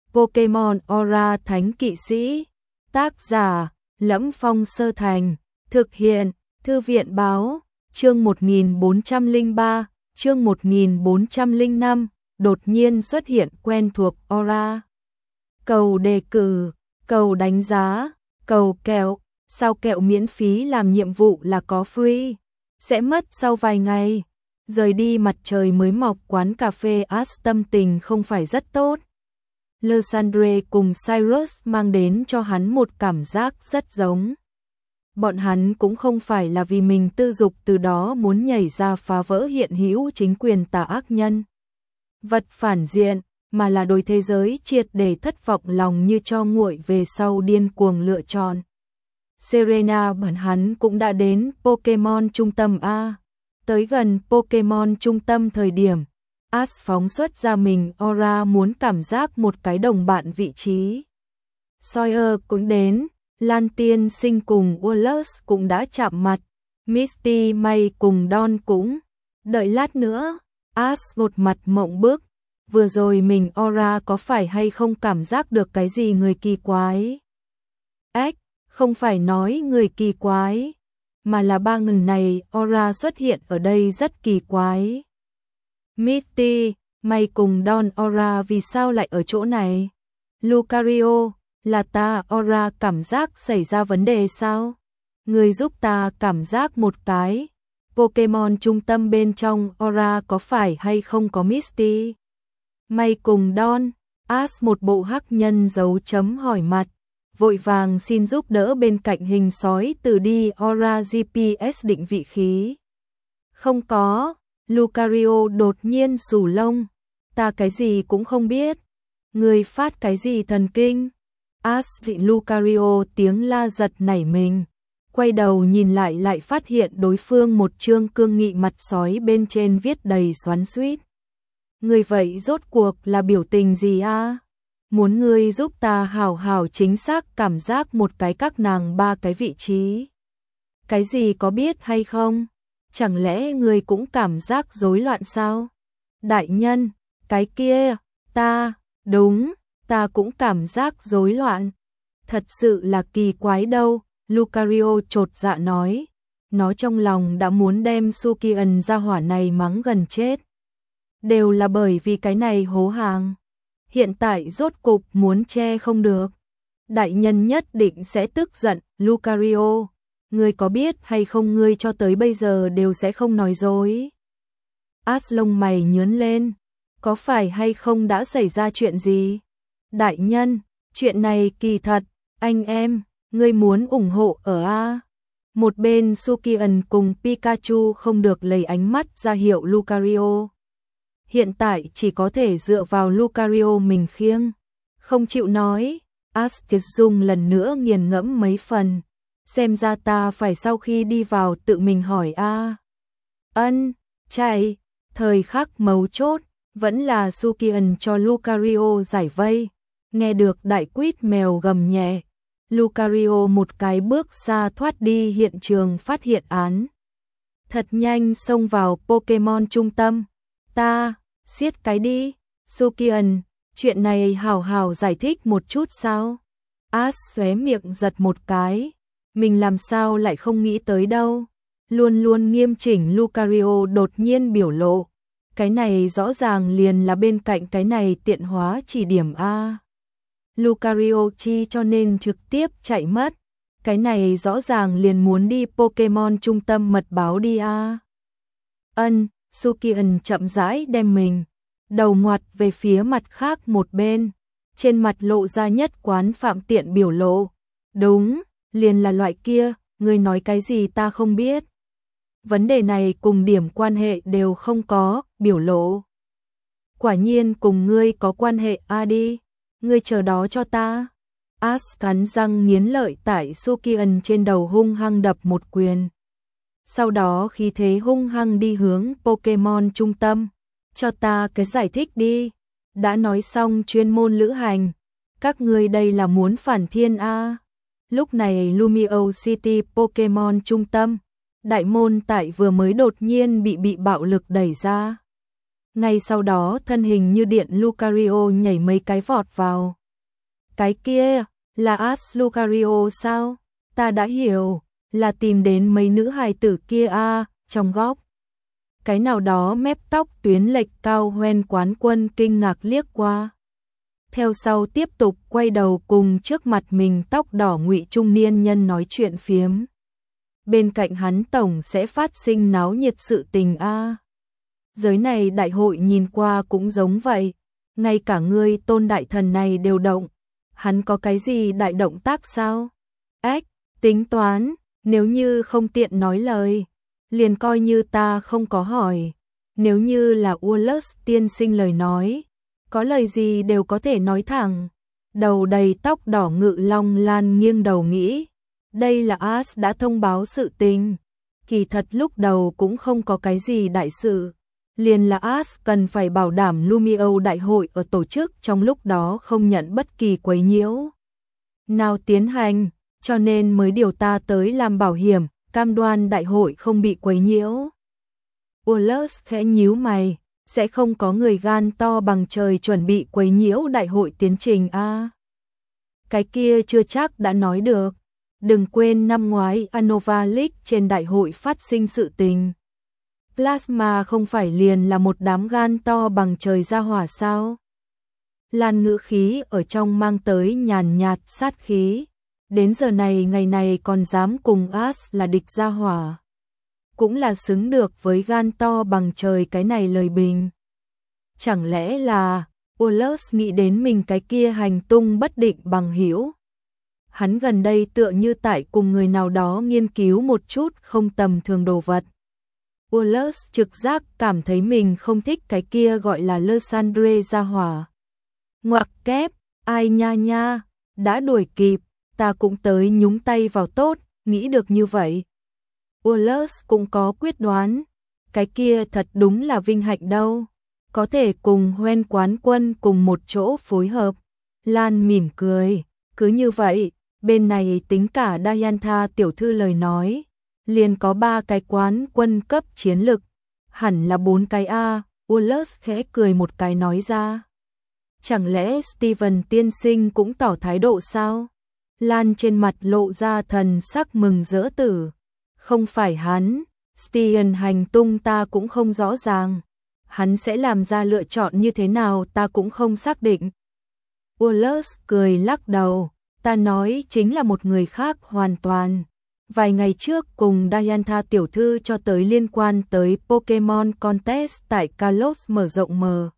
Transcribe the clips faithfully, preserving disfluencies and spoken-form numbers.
Pokemon Aura Thánh Kỵ Sĩ. Tác giả: Lẫm Phong Sơ Thành. Thực hiện: Thư viện báo. Chương một nghìn bốn trăm lẻ ba, chương một nghìn bốn trăm lẻ năm, đột nhiên xuất hiện quen thuộc Aura. Cầu đề cử, cầu đánh giá, cầu kẹo, sao kẹo miễn phí làm nhiệm vụ là có free, sẽ mất sau vài ngày. Rời đi mặt trời mới mọc quán cà phê Ash tâm tình không phải rất tốt. Lysandre cùng Cyrus mang đến cho hắn một cảm giác rất giống. Bọn hắn cũng không phải là vì mình tư dục từ đó muốn nhảy ra phá vỡ hiện hữu chính quyền tà ác nhân vật phản diện, mà là đối thế giới triệt để thất vọng lòng như cho nguội về sau điên cuồng lựa chọn. Serena bọn hắn cũng đã đến Pokemon trung tâm A. Tới gần Pokemon trung tâm thời điểm, Ash phóng xuất ra mình Aura muốn cảm giác một cái đồng bạn vị trí. Sawyer cũng đến, Lan Tiên Sinh cùng Wallace cũng đã chạm mặt, Misty May cùng Don cũng. Đợi lát nữa, Ash một mặt mộng bức, vừa rồi mình Aura có phải hay không cảm giác được cái gì người kỳ quái? Ếch, không phải nói người kỳ quái, mà là ba người này Aura xuất hiện ở đây rất kỳ quái. Misty, May cùng Don Aura vì sao lại ở chỗ này? Lucario, là ta Aura cảm giác xảy ra vấn đề sao? Người giúp ta cảm giác một cái. Pokemon trung tâm bên trong Aura có phải hay không có Misty? May cùng Don, Ash một bộ hắc nhân dấu chấm hỏi mặt, vội vàng xin giúp đỡ bên cạnh hình sói từ đi Aura giê pê ét định vị khí. Không có, Lucario đột nhiên xù lông, ta cái gì cũng không biết. Người phát cái gì thần kinh? Ash vị Lucario tiếng la giật nảy mình, quay đầu nhìn lại lại phát hiện đối phương một trương cương nghị mặt sói bên trên viết đầy xoắn xuýt. Người vậy rốt cuộc là biểu tình gì a? Muốn ngươi giúp ta hảo hảo chính xác cảm giác một cái các nàng ba cái vị trí. Cái gì có biết hay không? Chẳng lẽ ngươi cũng cảm giác rối loạn sao? Đại nhân, cái kia, ta, đúng, ta cũng cảm giác rối loạn. Thật sự là kỳ quái đâu, Lucario chột dạ nói. Nó trong lòng đã muốn đem Sukian ra hỏa này mắng gần chết. Đều là bởi vì cái này hố hàng. Hiện tại rốt cục muốn che không được. Đại nhân nhất định sẽ tức giận, Lucario. Ngươi có biết hay không ngươi cho tới bây giờ đều sẽ không nói dối. Ash lông mày nhướng lên. Có phải hay không đã xảy ra chuyện gì? Đại nhân, chuyện này kỳ thật, anh em, ngươi muốn ủng hộ ở A. Một bên Sukian cùng Pikachu không được lấy ánh mắt ra hiệu Lucario. Hiện tại chỉ có thể dựa vào Lucario mình khiêng. Không chịu nói, Ash Tiết Dung lần nữa nghiền ngẫm mấy phần. Xem ra ta phải sau khi đi vào tự mình hỏi a. Ân, chạy, thời khắc mấu chốt, vẫn là Sukian cho Lucario giải vây. Nghe được đại quýt mèo gầm nhẹ, Lucario một cái bước xa thoát đi hiện trường phát hiện án. Thật nhanh xông vào Pokemon trung tâm. Ta, siết cái đi, Sukian, chuyện này hảo hảo giải thích một chút sao? Ash xóe miệng giật một cái. Mình làm sao lại không nghĩ tới đâu. Luôn luôn nghiêm chỉnh Lucario đột nhiên biểu lộ. Cái này rõ ràng liền là bên cạnh cái này tiện hóa chỉ điểm A. Lucario chi cho nên trực tiếp chạy mất. Cái này rõ ràng liền muốn đi Pokemon trung tâm mật báo đi A. Ân, Sukian chậm rãi đem mình đầu ngoặt về phía mặt khác một bên. Trên mặt lộ ra nhất quán phạm tiện biểu lộ. Đúng, liền là loại kia, ngươi nói cái gì ta không biết. Vấn đề này cùng điểm quan hệ đều không có, biểu lộ. Quả nhiên cùng ngươi có quan hệ a đi, ngươi chờ đó cho ta. Ash cắn răng nghiến lợi tại Sukian trên đầu hung hăng đập một quyền. Sau đó khí thế hung hăng đi hướng Pokemon trung tâm. Cho ta cái giải thích đi. Đã nói xong chuyên môn lữ hành. Các ngươi đây là muốn phản thiên a. Lúc này Lumio City Pokemon trung tâm, đại môn tại vừa mới đột nhiên bị bị bạo lực đẩy ra. Ngay sau đó thân hình như điện Lucario nhảy mấy cái vọt vào. Cái kia, là As Lucario sao? Ta đã hiểu, là tìm đến mấy nữ hài tử kia à, trong góc. Cái nào đó mép tóc tuyến lệch cao hoen quán quân kinh ngạc liếc qua. Theo sau tiếp tục quay đầu cùng trước mặt mình tóc đỏ ngụy trung niên nhân nói chuyện phiếm. Bên cạnh hắn tổng sẽ phát sinh náo nhiệt sự tình a. À. Giới này đại hội nhìn qua cũng giống vậy, ngay cả ngươi Tôn đại thần này đều động. Hắn có cái gì đại động tác sao? Ếch, tính toán, nếu như không tiện nói lời, liền coi như ta không có hỏi. Nếu như là Wallace tiên sinh lời nói, có lời gì đều có thể nói thẳng. Đầu đầy tóc đỏ Ngự Long Lan nghiêng đầu nghĩ, đây là As đã thông báo sự tình. Kỳ thật lúc đầu cũng không có cái gì đại sự, liền là As cần phải bảo đảm Lumio đại hội ở tổ chức trong lúc đó không nhận bất kỳ quấy nhiễu nào tiến hành, cho nên mới điều ta tới làm bảo hiểm, cam đoan đại hội không bị quấy nhiễu. Wallace khẽ nhíu mày, sẽ không có người gan to bằng trời chuẩn bị quấy nhiễu đại hội tiến trình a. À. Cái kia chưa chắc đã nói được. Đừng quên năm ngoái Anova League trên đại hội phát sinh sự tình. Plasma không phải liền là một đám gan to bằng trời ra hỏa sao? Lan ngữ khí ở trong mang tới nhàn nhạt sát khí. Đến giờ này ngày này còn dám cùng As là địch ra hỏa. Cũng là xứng được với gan to bằng trời cái này lời bình. Chẳng lẽ là Wallace nghĩ đến mình cái kia hành tung bất định bằng hữu. Hắn gần đây tựa như tại cùng người nào đó nghiên cứu một chút không tầm thường đồ vật. Wallace trực giác cảm thấy mình không thích cái kia gọi là Lysandre ra hỏa. Ngoặc kép, ai nha nha, đã đuổi kịp, ta cũng tới nhúng tay vào tốt, nghĩ được như vậy. Wallace cũng có quyết đoán, cái kia thật đúng là vinh hạnh đâu, có thể cùng Hoen quán quân cùng một chỗ phối hợp. Lan mỉm cười, cứ như vậy, bên này tính cả Diantha tiểu thư lời nói, liền có ba cái quán quân cấp chiến lực, hẳn là bốn cái a. Wallace khẽ cười một cái nói ra. Chẳng lẽ Steven tiên sinh cũng tỏ thái độ sao? Lan trên mặt lộ ra thần sắc mừng rỡ tử. Không phải hắn, Steven hành tung ta cũng không rõ ràng. Hắn sẽ làm ra lựa chọn như thế nào ta cũng không xác định. Wallace cười lắc đầu, ta nói chính là một người khác hoàn toàn. Vài ngày trước cùng Diantha tiểu thư cho tới liên quan tới Pokemon Contest tại Kalos mở rộng mờ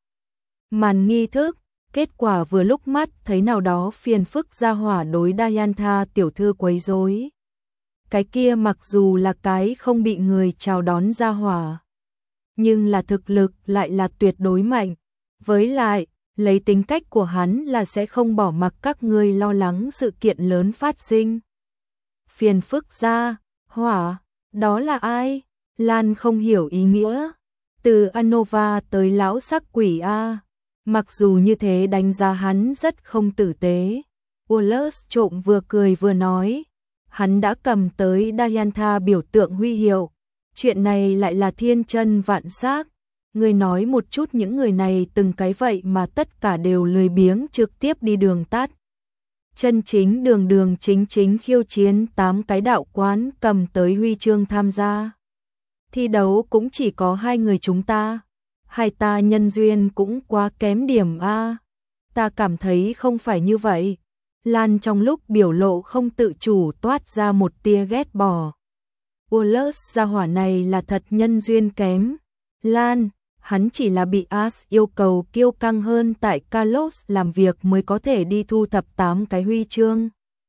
màn nghi thức, kết quả vừa lúc mắt thấy nào đó phiền phức ra hỏa đối Diantha tiểu thư quấy rối. Cái kia mặc dù là cái không bị người chào đón ra hỏa, nhưng là thực lực lại là tuyệt đối mạnh. Với lại, lấy tính cách của hắn là sẽ không bỏ mặc các ngươi lo lắng sự kiện lớn phát sinh. Phiền phức ra, hỏa, đó là ai? Lan không hiểu ý nghĩa. Từ Anova tới lão sắc quỷ A. Mặc dù như thế đánh giá hắn rất không tử tế. Wallace trộm vừa cười vừa nói. Hắn đã cầm tới Diantha biểu tượng huy hiệu. Chuyện này lại là thiên chân vạn xác. Người nói một chút những người này từng cái vậy mà tất cả đều lười biếng trực tiếp đi đường tắt. Chân chính đường đường chính chính khiêu chiến tám cái đạo quán cầm tới huy chương tham gia. Thi đấu cũng chỉ có hai người chúng ta. Hai ta nhân duyên cũng quá kém điểm a. Ta cảm thấy không phải như vậy. Lan trong lúc biểu lộ không tự chủ toát ra một tia ghét bỏ. Wallace gia hỏa này là thật nhân duyên kém. Lan, hắn chỉ là bị As yêu cầu kiêu căng hơn tại Kalos làm việc mới có thể đi thu thập tám cái huy chương.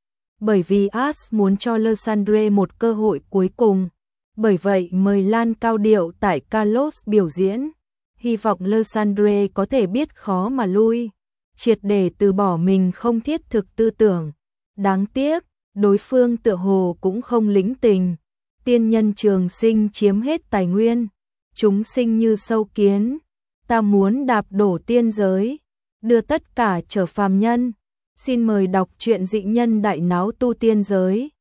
Bởi vì As muốn cho Lysandre một cơ hội cuối cùng. Bởi vậy mời Lan cao điệu tại Kalos biểu diễn. Hy vọng Lysandre có thể biết khó mà lui. Triệt để từ bỏ mình không thiết thực tư tưởng. Đáng tiếc, đối phương tựa hồ cũng không lĩnh tình. Tiên nhân trường sinh chiếm hết tài nguyên. Chúng sinh như sâu kiến. Ta muốn đạp đổ tiên giới. Đưa tất cả trở phàm nhân. Xin mời đọc truyện dị nhân đại náo tu tiên giới.